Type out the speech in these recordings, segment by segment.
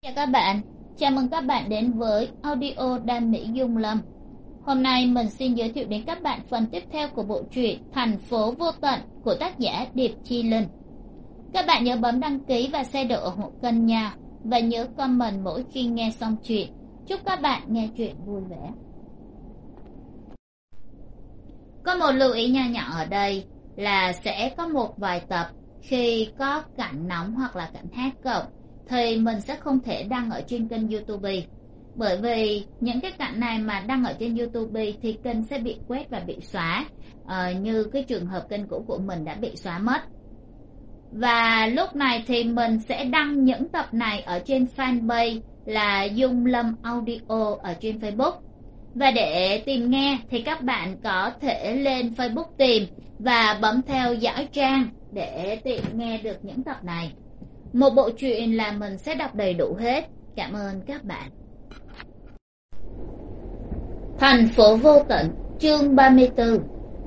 Chào các bạn, chào mừng các bạn đến với audio Đam Mỹ Dung Lâm. Hôm nay mình xin giới thiệu đến các bạn phần tiếp theo của bộ truyện Thành phố vô tận của tác giả Điệp Chi Linh. Các bạn nhớ bấm đăng ký và share để ủng hộ kênh nha, và nhớ comment mỗi khi nghe xong chuyện. Chúc các bạn nghe chuyện vui vẻ. Có một lưu ý nho nhỏ ở đây là sẽ có một vài tập khi có cảnh nóng hoặc là cảnh hát cộng thì mình sẽ không thể đăng ở trên kênh YouTube, bởi vì những cái cảnh này mà đăng ở trên YouTube thì kênh sẽ bị quét và bị xóa, như cái trường hợp kênh cũ của mình đã bị xóa mất. Và lúc này thì mình sẽ đăng những tập này ở trên fanpage là Dung Lâm Audio ở trên Facebook. Và để tìm nghe thì các bạn có thể lên Facebook tìm và bấm theo dõi trang để tiện nghe được những tập này. Một bộ truyện là mình sẽ đọc đầy đủ hết. Cảm ơn các bạn. Thành phố vô tận, chương 34.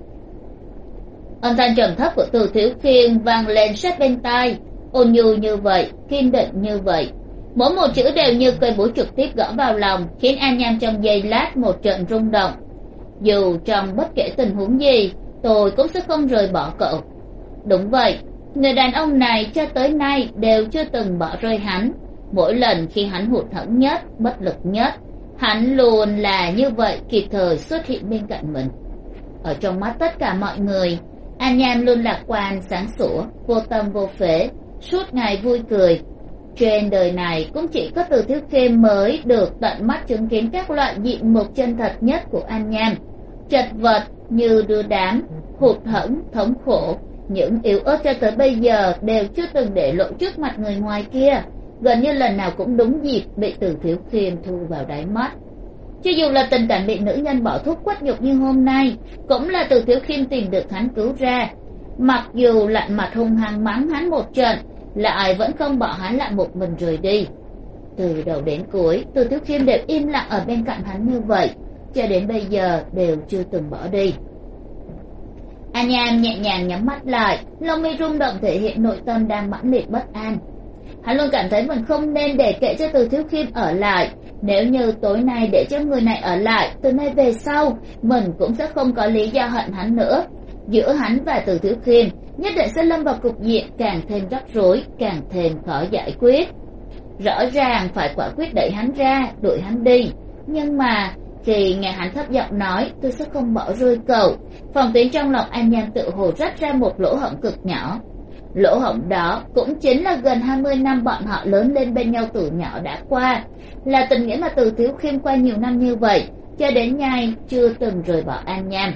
Âm thanh trầm thấp của Từ Thiếu Khiên vang lên sát bên tai, ôn nhu như vậy, kiên định như vậy. Mỗi một chữ đều như cây búa trực tiếp gõ vào lòng, khiến An Nham trong giây lát một trận rung động. Dù trong bất kể tình huống gì, tôi cũng sẽ không rời bỏ cậu. Đúng vậy, người đàn ông này cho tới nay đều chưa từng bỏ rơi hắn. Mỗi lần khi hắn hụt hẫng nhất, bất lực nhất, hắn luôn là như vậy, kịp thời xuất hiện bên cạnh mình. Ở trong mắt tất cả mọi người, An Nham luôn lạc quan, sáng sủa, vô tâm vô phế, suốt ngày vui cười. Trên đời này cũng chỉ có Từ Thiếu Khiêm mới được tận mắt chứng kiến các loại diện mục chân thật nhất của An Nham. Chật vật như đưa đám, hụt hẫng, thống khổ, những yếu ớt cho tới bây giờ đều chưa từng để lộ trước mặt người ngoài kia, gần như lần nào cũng đúng dịp bị Từ Thiếu Khiêm thu vào đáy mắt. Cho dù là tình cảnh bị nữ nhân bỏ thuốc quất nhục như hôm nay, cũng là Từ Thiếu Khiêm tìm được hắn cứu ra. Mặc dù lạnh mặt hung hăng mắng hắn một trận, lại vẫn không bỏ hắn lại một mình rời đi. Từ đầu đến cuối, Từ Thiếu Khiêm đều im lặng ở bên cạnh hắn như vậy, cho đến bây giờ đều chưa từng bỏ đi. An Nham nhẹ nhàng nhắm mắt lại, lông mi rung động thể hiện nội tâm đang mãnh liệt bất an. Hắn luôn cảm thấy mình không nên để kệ cho Từ Thiếu Khiêm ở lại. Nếu như tối nay để cho người này ở lại, từ nay về sau mình cũng sẽ không có lý do hận hắn nữa. Giữa hắn và Từ Thiếu Khiêm nhất định sẽ lâm vào cục diện càng thêm rắc rối, càng thêm khó giải quyết. Rõ ràng phải quả quyết đẩy hắn ra, đuổi hắn đi, nhưng mà khi nghe hắn thấp giọng nói tôi sẽ không bỏ rơi cậu, phòng tuyến trong lòng An Nham tự hồ rách ra một lỗ hổng cực nhỏ. Lỗ hổng đó cũng chính là gần 20 năm bọn họ lớn lên bên nhau từ nhỏ đã qua, là tình nghĩa mà Từ Thiếu Khiêm qua nhiều năm như vậy cho đến nay chưa từng rời bỏ An Nham.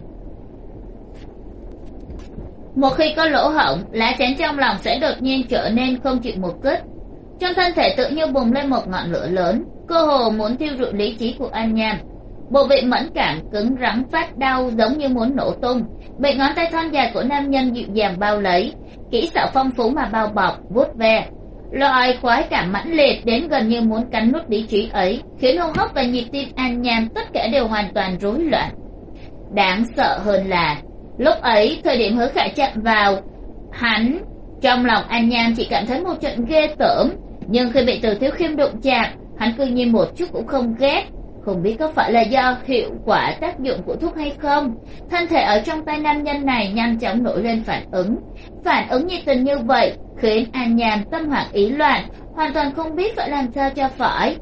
Một khi có lỗ hổng, lá chắn trong lòng sẽ đột nhiên trở nên không chịu một kích. Trong thân thể tự như bùng lên một ngọn lửa lớn, cơ hồ muốn thiêu rụi lý trí của An Nham. Bộ vị mẫn cảm cứng rắn phát đau giống như muốn nổ tung, bị ngón tay thon dài của nam nhân dịu dàng bao lấy, kỹ xảo phong phú mà bao bọc, vuốt ve. Loại khoái cảm mãnh liệt đến gần như muốn cắn nuốt lý trí ấy, khiến hô hấp và nhịp tim An Nham tất cả đều hoàn toàn rối loạn. Đáng sợ hơn là lúc ấy, thời điểm Hứa Khải chạm vào hắn, trong lòng An Nham chỉ cảm thấy một trận ghê tởm, nhưng khi bị Từ Thiếu Khiêm đụng chạm, hắn cư nhiên một chút cũng không ghét. Không biết có phải là do hiệu quả tác dụng của thuốc hay không, thân thể ở trong tay nam nhân này nhanh chóng nổi lên phản ứng nhiệt tình như vậy khiến An Nham tâm hoảng ý loạn, hoàn toàn không biết phải làm sao cho phải.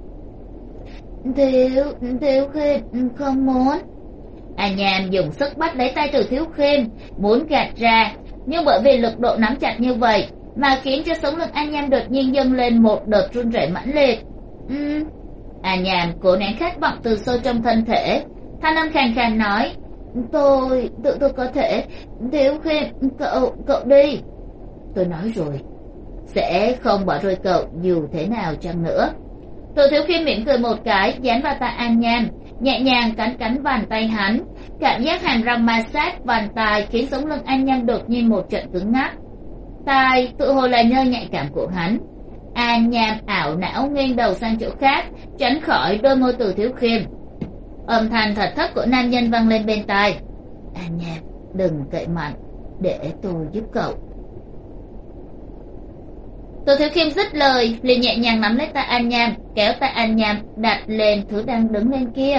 Thiếu Khiêm không muốn. An Nham dùng sức bắt lấy tay Từ Thiếu Khiêm, muốn gạt ra, nhưng bởi vì lực độ nắm chặt như vậy mà khiến cho sống lưng An Nham đột nhiên dâng lên một đợt run rẩy mãnh liệt. An Nham cố nén khát vọng từ sâu trong thân thể, thanh âm khàn khàn nói, tôi có thể. Thiếu Khiêm, cậu đi. Tôi nói rồi, sẽ không bỏ rơi cậu dù thế nào chăng nữa. Từ Thiếu Khiêm mỉm cười một cái, dán vào tay An Nham, nhẹ nhàng cắn bàn tay hắn. Cảm giác hàm răng ma sát bàn tay khiến sống lưng An Nham đột nhiên một trận cứng ngắc. Tai tự hồ là nơi nhạy cảm của hắn. An Nham ảo não nghiêng đầu sang chỗ khác, tránh khỏi đôi môi Từ Thiếu Khiêm. Âm thanh thật thấp của nam nhân vang lên bên tai. An Nham, đừng cậy mạnh, để tôi giúp cậu. Từ Thiếu Khiêm dứt lời liền nhẹ nhàng nắm lấy tay An Nham, kéo tay An Nham đặt lên thứ đang đứng lên kia.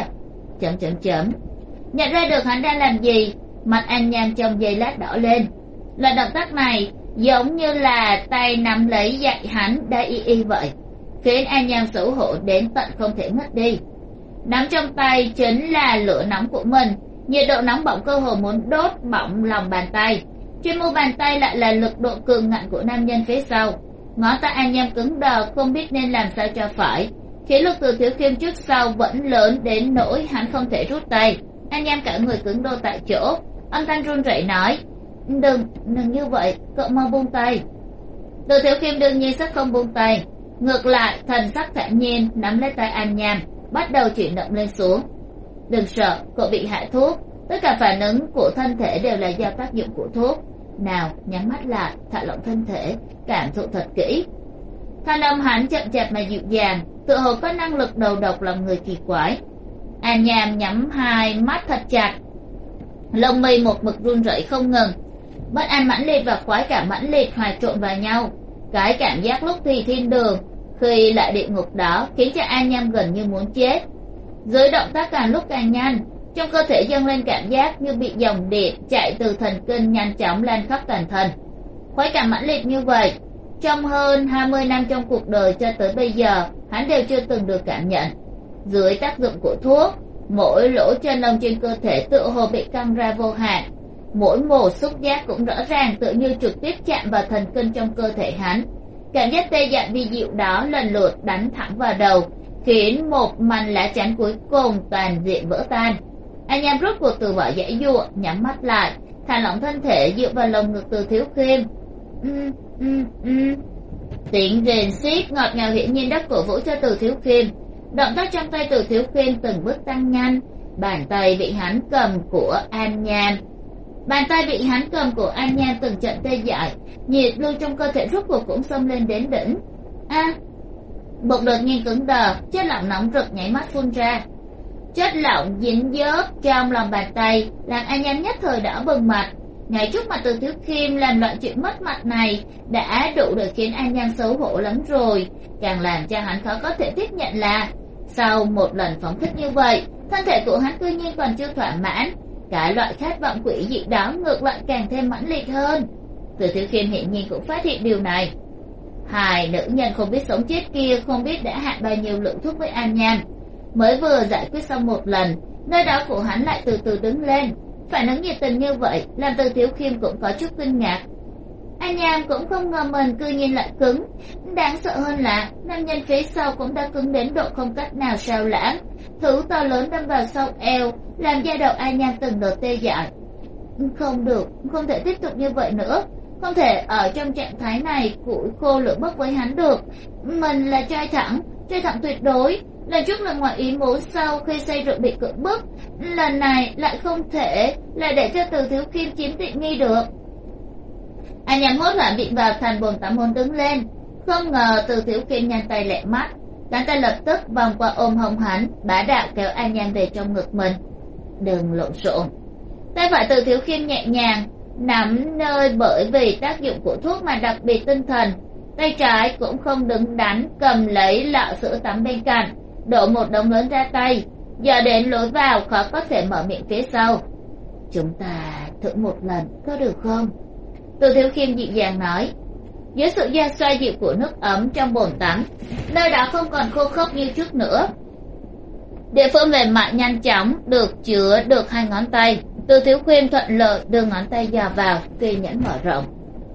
Nhận ra được hắn đang làm gì, mặt An Nham trong giây lát đỏ lên. Loại động tác này giống như là tay nắm lấy dạy hắn đã y vậy, khiến An Nham xấu hổ đến tận không thể ngất đi. Nắm trong tay chính là lửa nóng của mình, nhiệt độ nóng bỏng cơ hồ muốn đốt bỏng lòng bàn tay. Trên mu bàn tay lại là lực độ cường ngạnh của nam nhân phía sau. Ngón tay An Nham cứng đờ không biết nên làm sao cho phải, khiến lực từ Thiếu Khiêm trước sau vẫn lớn đến nỗi hắn không thể rút tay. An Nham cả người cứng đô tại chỗ, âm thanh run rẩy nói: đừng như vậy, cậu mau buông tay. Từ Thiếu Khiêm đương nhiên sẽ không buông tay, ngược lại thần sắc thản nhiên nắm lấy tay An Nham, bắt đầu chuyển động lên xuống. Đừng sợ, cậu bị hạ thuốc, tất cả phản ứng của thân thể đều là do tác dụng của thuốc. Nào, nhắm mắt lại, thả lỏng thân thể, cảm thụ thật kỹ. Thanh âm hắn chậm chạp mà dịu dàng, tựa hồ có năng lực đầu độc lòng người kỳ quái. An Nham nhắm hai mắt thật chặt, lông mi một mực run rẩy không ngừng. Bất an mãnh liệt và khoái cảm mãnh liệt hòa trộn vào nhau, cái cảm giác lúc thì thiên đường, khi lại địa ngục đó khiến cho An Nham gần như muốn chết. Dưới động tác càng lúc càng nhanh, trong cơ thể dâng lên cảm giác như bị dòng điện chạy từ thần kinh nhanh chóng lan khắp toàn thân. Khoái cảm mãnh liệt như vậy, trong hơn 20 năm trong cuộc đời cho tới bây giờ, hắn đều chưa từng được cảm nhận. Dưới tác dụng của thuốc, mỗi lỗ chân lông trên cơ thể tựa hồ bị căng ra vô hạn, mỗi mồ xúc giác cũng rõ ràng tựa như trực tiếp chạm vào thần kinh trong cơ thể hắn. Cảm giác tê dại vi diệu đó lần lượt đánh thẳng vào đầu, khiến một màn lá chắn cuối cùng toàn diện vỡ tan. An Nham rốt cuộc từ bỏ giãy giụa, nhắm mắt lại, thả lỏng thân thể dựa vào lồng ngực Từ Thiếu Khiêm. Tiếng rền xiết ngọt ngào hiển nhiên đã cổ vũ cho Từ Thiếu Khiêm. Động tác trong tay Từ Thiếu Khiêm từng bước tăng nhanh, bàn tay bị hắn cầm của An Nham từng trận tê dại, nhiệt lưu trong cơ thể rốt cuộc cũng xông lên đến đỉnh. Bụng đột nhiên cứng đờ, chất lỏng nóng rực nháy mắt phun ra. Chất lỏng dính dớt trong lòng bàn tay làm An Nham nhất thời đỏ bừng mặt. Ngay trước mặt Từ Thiếu Khiêm làm loại chuyện mất mặt này đã đủ để khiến An Nham xấu hổ lắm rồi. Càng làm cho hắn khó có thể tiếp nhận là sau một lần phóng thích như vậy, thân thể của hắn cư nhiên còn chưa thỏa mãn. Cái loại khát vọng quỷ dị đó ngược lại càng thêm mãnh liệt hơn. Từ Thiếu Khiêm hiển nhiên cũng phát hiện điều này. Hai nữ nhân không biết sống chết kia không biết đã hạ bao nhiêu lượng thuốc với An Nham. Mới vừa giải quyết xong một lần, nơi đó của hắn lại từ từ đứng lên. Phản ứng nhiệt tình như vậy làm Từ Thiếu Khiêm cũng có chút kinh ngạc. An Nham cũng không ngờ mình cư nhiên lại cứng. Đáng sợ hơn là nam nhân phía sau cũng đã cứng đến độ không cách nào sao lãng. Thứ to lớn đâm vào sau eo làm da đầu An Nham từng đợt tê dại. Không được, không thể tiếp tục như vậy nữa. Không thể ở trong trạng thái này củi khô lửa bốc với hắn được. Mình là trai thẳng tuyệt đối. Lần trước là ngoài ý muốn sau khi say rượu bị cưỡng bức, lần này lại không thể là để cho Từ Thiếu Khiêm chiếm tiện nghi được. An Nham hốt hoảng bị vào thành bồn tắm hôn đứng lên, không ngờ Từ Thiếu Khiêm nhanh tay lẹ mắt, cánh tay lập tức vòng qua ôm hông hắn, bá đạo kéo An Nham về trong ngực mình. Đừng lộn xộn. Tay phải Từ Thiếu Khiêm nhẹ nhàng nắm nơi bởi vì tác dụng của thuốc mà đặc biệt tinh thần, tay trái cũng không đứng đắn cầm lấy lọ sữa tắm bên cạnh, đổ một đống lớn ra tay, giờ đến lối vào khó có thể mở miệng phía sau. Chúng ta thử một lần có được không? Từ Thiếu Khiêm dịu dàng nói. Dưới sự da xoa dịu của nước ấm trong bồn tắm, nơi đó không còn khô khốc như trước nữa. Địa phương mềm mại nhanh chóng được chứa được hai ngón tay. Từ Thiếu Khiêm thuận lợi đưa ngón tay dò vào, kiên nhẫn mở rộng.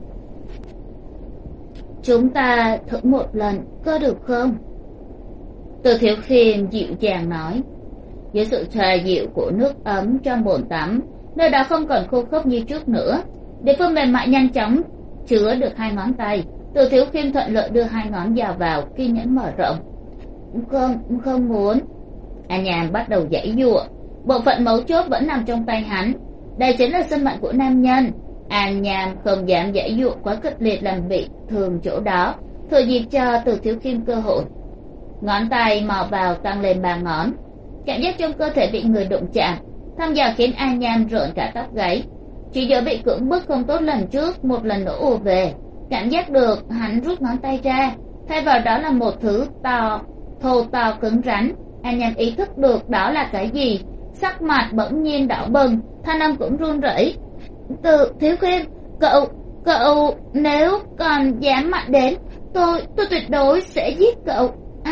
Chúng ta thử một lần có được không? Từ Thiếu Khiêm dịu dàng nói. Dưới sự xoa dịu của nước ấm trong bồn tắm, nơi đó không còn khô khốc như trước nữa. Địa phương mềm mại nhanh chóng chứa được hai ngón tay. Từ Thiếu Khiêm thuận lợi đưa hai ngón dò vào, kiên nhẫn mở rộng. Không muốn. An Nham bắt đầu giãy giụa. Bộ phận mấu chốt vẫn nằm trong tay hắn. Đây chính là sinh mệnh của nam nhân. An Nham không dám giãy giụa quá kịch liệt làm bị thương chỗ đó, thừa dịp cho Từ Thiếu Khiêm cơ hội. Ngón tay mò vào tăng lên 3 ngón. Cảm giác trong cơ thể bị người đụng chạm thăm dò khiến An Nham rợn cả tóc gáy. Chỉ giờ bị cưỡng bức không tốt lần trước một lần nữa ùa về. cảm giác được hắn rút ngón tay ra, thay vào đó là một thứ thô to cứng rắn. An Nham ý thức được đó là cái gì, sắc mặt bỗng nhiên đỏ bừng, thanh âm cũng run rẩy. Từ Thiếu Khiêm, cậu nếu còn dám mạnh đến, tôi tuyệt đối sẽ giết cậu.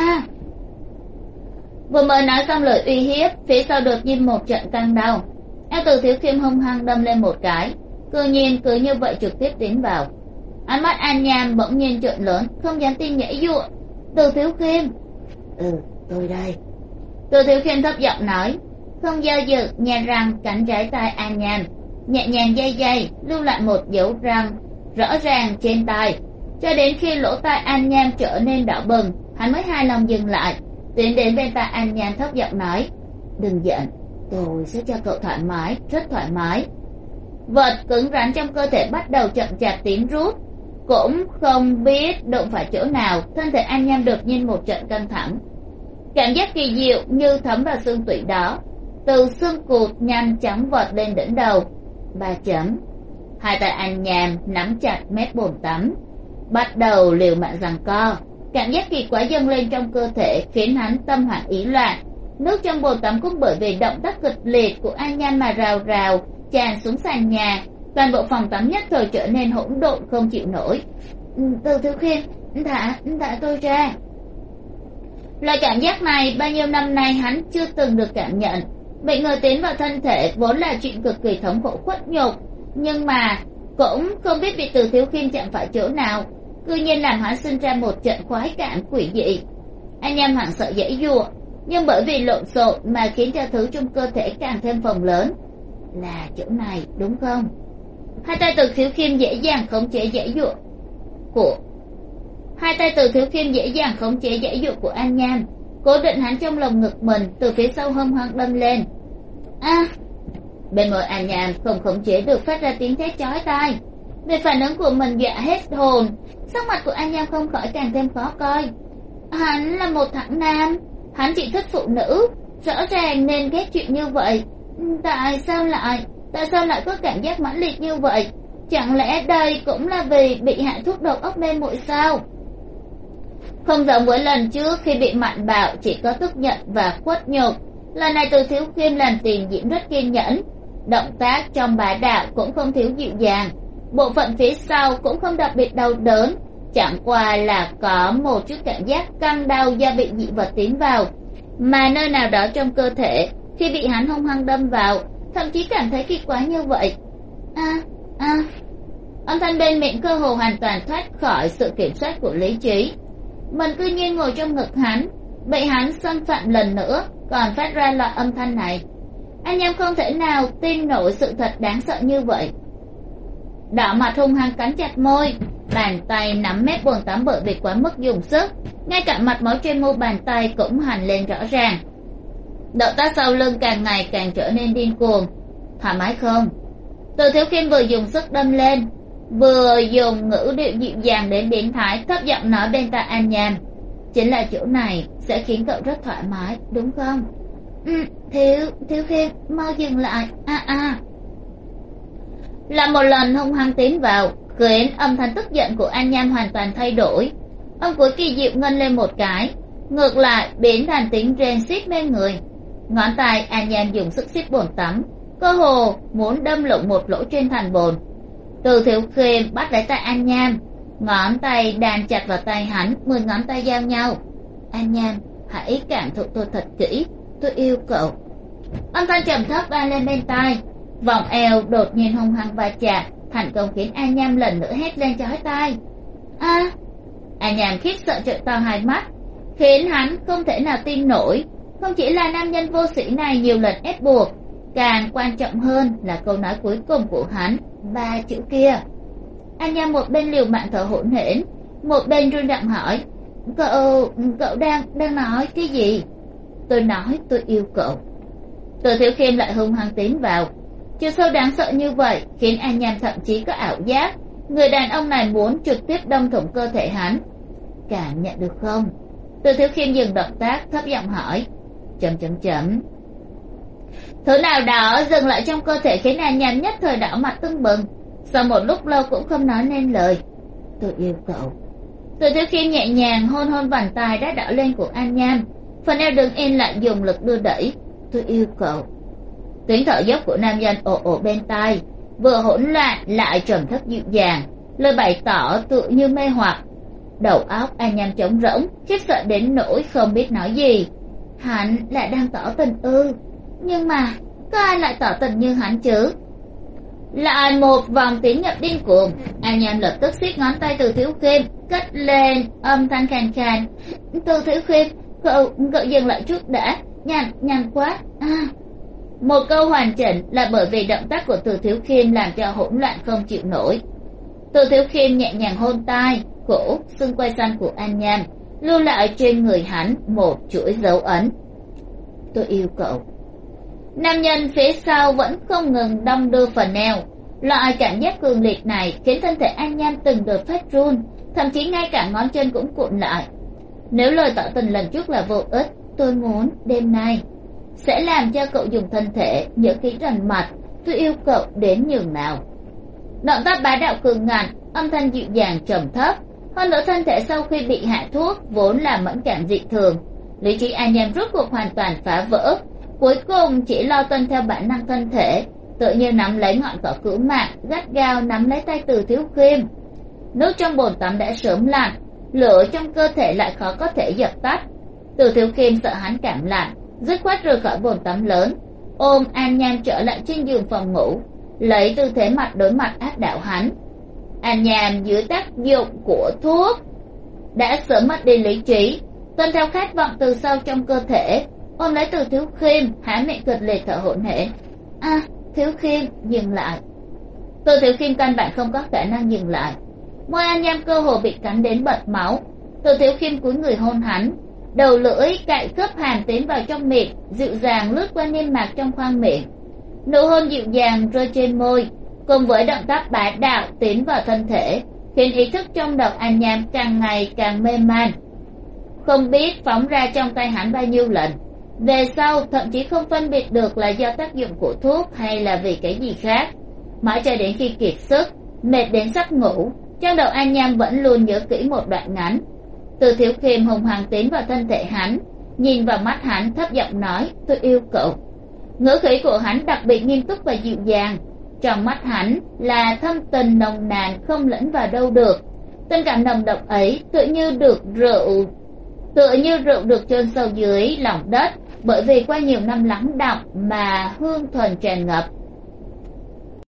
Vừa mới nói xong lời uy hiếp, phía sau đột nhiên một trận căng đau. Eo Từ Thiếu Khiêm hung hăng đâm lên một cái, cư nhiên cứ như vậy trực tiếp tiến vào. Ánh mắt An Nham bỗng nhiên trợn lớn, không dám tin nhảy giụa. Từ Thiếu Khiêm. Tôi đây. Từ Thiếu Khiêm thấp giọng nói, không do dự, nhè răng cắn trái tai An Nham, nhẹ nhàng day, lưu lại một dấu răng rõ ràng trên tai, cho đến khi lỗ tai An Nham trở nên đỏ bừng, hắn mới hài lòng dừng lại, tiến đến bên tai An Nham thấp giọng nói, đừng giận, tôi sẽ cho cậu thoải mái, rất thoải mái. Vật cứng rắn trong cơ thể bắt đầu chậm chạp tiến rút, cũng không biết đụng phải chỗ nào, thân thể An Nham đột nhiên một trận căng thẳng. Cảm giác kỳ diệu như thấm vào xương tủy đó, từ xương cụt nhanh chóng vọt lên đỉnh đầu. 3 chấm. Hai tay An Nham nắm chặt mép bồn tắm, bắt đầu liều mạng giằng co. Cảm giác kỳ quái dâng lên trong cơ thể khiến hắn tâm hoảng ý loạn. Nước trong bồn tắm cũng bởi vì động tác kịch liệt của An Nham mà rào rào tràn xuống sàn nhà, toàn bộ phòng tắm nhất thời trở nên hỗn độn không chịu nổi. Từ Thiếu Khiêm, thả tôi ra. Loại cảm giác này bao nhiêu năm nay hắn chưa từng được cảm nhận. Bị người tiến vào thân thể vốn là chuyện cực kỳ thống khổ khuất nhục, nhưng mà cũng không biết bị Từ Thiếu Khiêm chạm phải chỗ nào, cư nhiên làm hắn sinh ra một trận khoái cảm quỷ dị. Anh em hoảng sợ giãy giụa, nhưng bởi vì lộn xộn mà khiến cho thứ trong cơ thể càng thêm phồng lớn. Là chỗ này đúng không? Hai tay Từ Thiếu Khiêm dễ dàng khống chế giãy giụa của An Nham, cố định hắn trong lồng ngực mình, từ phía sau hung hăng đâm lên. Bên môi An Nham không khống chế được phát ra tiếng thét chói tai. Về phản ứng của mình dọa hết hồn, sắc mặt của An Nham không khỏi càng thêm khó coi. Hắn là một thằng nam, hắn chỉ thích phụ nữ, rõ ràng nên ghét chuyện như vậy. Tại sao lại có cảm giác mãnh liệt như vậy? Chẳng lẽ đây cũng là vì bị hạ thuốc đầu óc mê muội sao? Không giống với lần trước khi bị mạnh bạo chỉ có tức giận và khuất nhục, lần này Từ Thiếu Khiêm làm tiền diễn rất kiên nhẫn, động tác trong bá đạo cũng không thiếu dịu dàng, bộ phận phía sau cũng không đặc biệt đau đớn, chẳng qua là có một chút cảm giác căng đau do bị dị vật tiến vào, mà nơi nào đó trong cơ thể khi bị hắn hung hăng đâm vào, thậm chí cảm thấy kỳ quái như vậy. Âm thanh bên miệng cơ hồ hoàn toàn thoát khỏi sự kiểm soát của lý trí. Mình cư nhiên ngồi trong ngực hắn, bị hắn xâm phạm lần nữa, còn phát ra loại âm thanh này. Anh em không thể nào tin nổi sự thật đáng sợ như vậy. Đỏ mặt hung hăng cắn chặt môi, bàn tay nắm mép bồn tắm bởi vì quá mức dùng sức, ngay cả mặt máu trên mu bàn tay cũng hành lên rõ ràng. Động tác sau lưng càng ngày càng trở nên điên cuồng. Thoải mái không? Từ Thiếu Khiêm vừa dùng sức đâm lên, vừa dùng ngữ điệu dịu dàng đến biến thái, thấp giọng nói bên tai An Nham, chính là chỗ này sẽ khiến cậu rất thoải mái, đúng không? Thiếu Khiêm, mau dừng lại. Là một lần hung hăng tiến vào, khiến âm thanh tức giận của An Nham hoàn toàn thay đổi. Âm cuối kỳ diệu ngân lên một cái, ngược lại biến thành tiếng rên xít mê người. Ngón tay An Nham dùng sức siết bồn tắm, cơ hồ muốn đâm lụng một lỗ trên thành bồn. Từ Thiếu Khiêm bắt lấy tay An Nham, ngón tay đan chặt vào tay hắn, 10 ngón tay giao nhau. An Nham, hãy cảm thụ tôi thật kỹ, tôi yêu cậu. Âm thanh trầm thấp vang lên bên tai, vòng eo đột nhiên hung hăng va chạm, thành công khiến An Nham lần nữa hét lên chói tai. An Nham khiếp sợ trợn to hai mắt, khiến hắn không thể nào tin nổi. Không chỉ là nam nhân vô sĩ này nhiều lần ép buộc, càng quan trọng hơn là câu nói cuối cùng của hắn, 3 chữ kia. An Nham một bên liều mạng thở hổn hển, một bên run giọng hỏi, cậu đang nói cái gì? Tôi nói tôi yêu cậu. Từ Thiếu Khiêm lại hung hăng tiến vào, chiều sâu đáng sợ như vậy khiến An Nham thậm chí có ảo giác người đàn ông này muốn trực tiếp đâm thủng cơ thể hắn. Cảm nhận được không? Từ Thiếu Khiêm dừng động tác, thấp giọng hỏi. ... Thứ nào đó dừng lại trong cơ thể khiến An Nham nhất thời đỏ mặt tưng bừng, sau một lúc lâu cũng không nói nên lời. Tôi yêu cậu. Từ Thiếu Khiêm nhẹ nhàng hôn hôn vành tai đã đỏ lên của An Nham, phần eo đứng yên lại dùng lực đưa đẩy. Tôi yêu cậu. Tiếng thở dốc của nam nhân ồ ồ bên tai, vừa hỗn loạn lại trầm thấp dịu dàng, lời bày tỏ tựa như mê hoặc. Đầu óc An Nham trống rỗng, khiếp sợ đến nỗi không biết nói gì. Hắn lại đang tỏ tình ư? Nhưng mà có ai lại tỏ tình như hắn chứ? Lại một vòng tín nhập điên cuồng. An Nham lập tức siết ngón tay Từ Thiếu Khiêm, cất lên âm thanh khàn khàn. Từ Thiếu Khiêm, cậu dừng lại chút đã, nhàn quá. Một câu hoàn chỉnh là bởi vì động tác của Từ Thiếu Khiêm làm cho hỗn loạn không chịu nổi. Từ Thiếu Khiêm nhẹ nhàng hôn tai, cổ, xương quai xanh của An Nham, lưu lại trên người hắn một chuỗi dấu ấn. Tôi yêu cậu. Nam nhân phía sau vẫn không ngừng đong đưa phần eo. Loại cảm giác cường liệt này khiến thân thể An Nham từng đợt phát run, thậm chí ngay cả ngón chân cũng cuộn lại. Nếu lời tỏ tình lần trước là vô ích, tôi muốn đêm nay sẽ làm cho cậu dùng thân thể nhớ kỹ rành mạch tôi yêu cậu đến nhường nào. Động tác bá đạo cường ngạnh, âm thanh dịu dàng trầm thấp. Hơn nữa thân thể sau khi bị hạ thuốc vốn là mẫn cảm dị thường, lý trí An Nham rốt cuộc hoàn toàn phá vỡ, cuối cùng chỉ lo tuân theo bản năng thân thể, tự như nắm lấy ngọn cỏ cứu mạng, gắt gao nắm lấy tay Từ Thiếu Khiêm. Nước trong bồn tắm đã sớm lạnh, lửa trong cơ thể lại khó có thể dập tắt. Từ Thiếu Khiêm sợ hắn cảm lạnh, dứt khoát rời khỏi bồn tắm lớn, ôm An Nham trở lại trên giường phòng ngủ, lấy tư thế mặt đối mặt áp đảo hắn. An Nham dưới tác dụng của thuốc đã sớm mất đi lý trí, tuân theo khát vọng từ sâu trong cơ thể, ôm lấy Từ Thiếu Khiêm, há miệng kịch liệt thở hổn hển. Thiếu Khiêm, dừng lại. Từ Thiếu Khiêm căn bản không có khả năng dừng lại. Môi An Nham cơ hồ bị cắn đến bật máu. Từ Thiếu Khiêm cúi người hôn hắn, đầu lưỡi cạy khớp hàm tiến vào trong miệng, dịu dàng lướt qua niêm mạc trong khoang miệng. Nụ hôn dịu dàng rơi trên môi, cùng với động tác bá đạo tiến vào thân thể, khiến ý thức trong đầu An Nham càng ngày càng mê man, không biết phóng ra trong tay hắn bao nhiêu lần. Về sau thậm chí không phân biệt được là do tác dụng của thuốc hay là vì cái gì khác. Mãi cho đến khi kiệt sức, mệt đến sắp ngủ, trong đầu An Nham vẫn luôn nhớ kỹ một đoạn ngắn. Từ Thiếu Khiêm hùng hăng tiến vào thân thể hắn, nhìn vào mắt hắn thấp giọng nói tôi yêu cậu. Ngữ khí của hắn đặc biệt nghiêm túc và dịu dàng, trong mắt hắn là thâm tình nồng nàn không lẫn vào đâu được. Tình cảm nồng độc ấy tựa như rượu được chôn sâu dưới lòng đất, bởi vì qua nhiều năm lắng đọng mà hương thuần tràn ngập.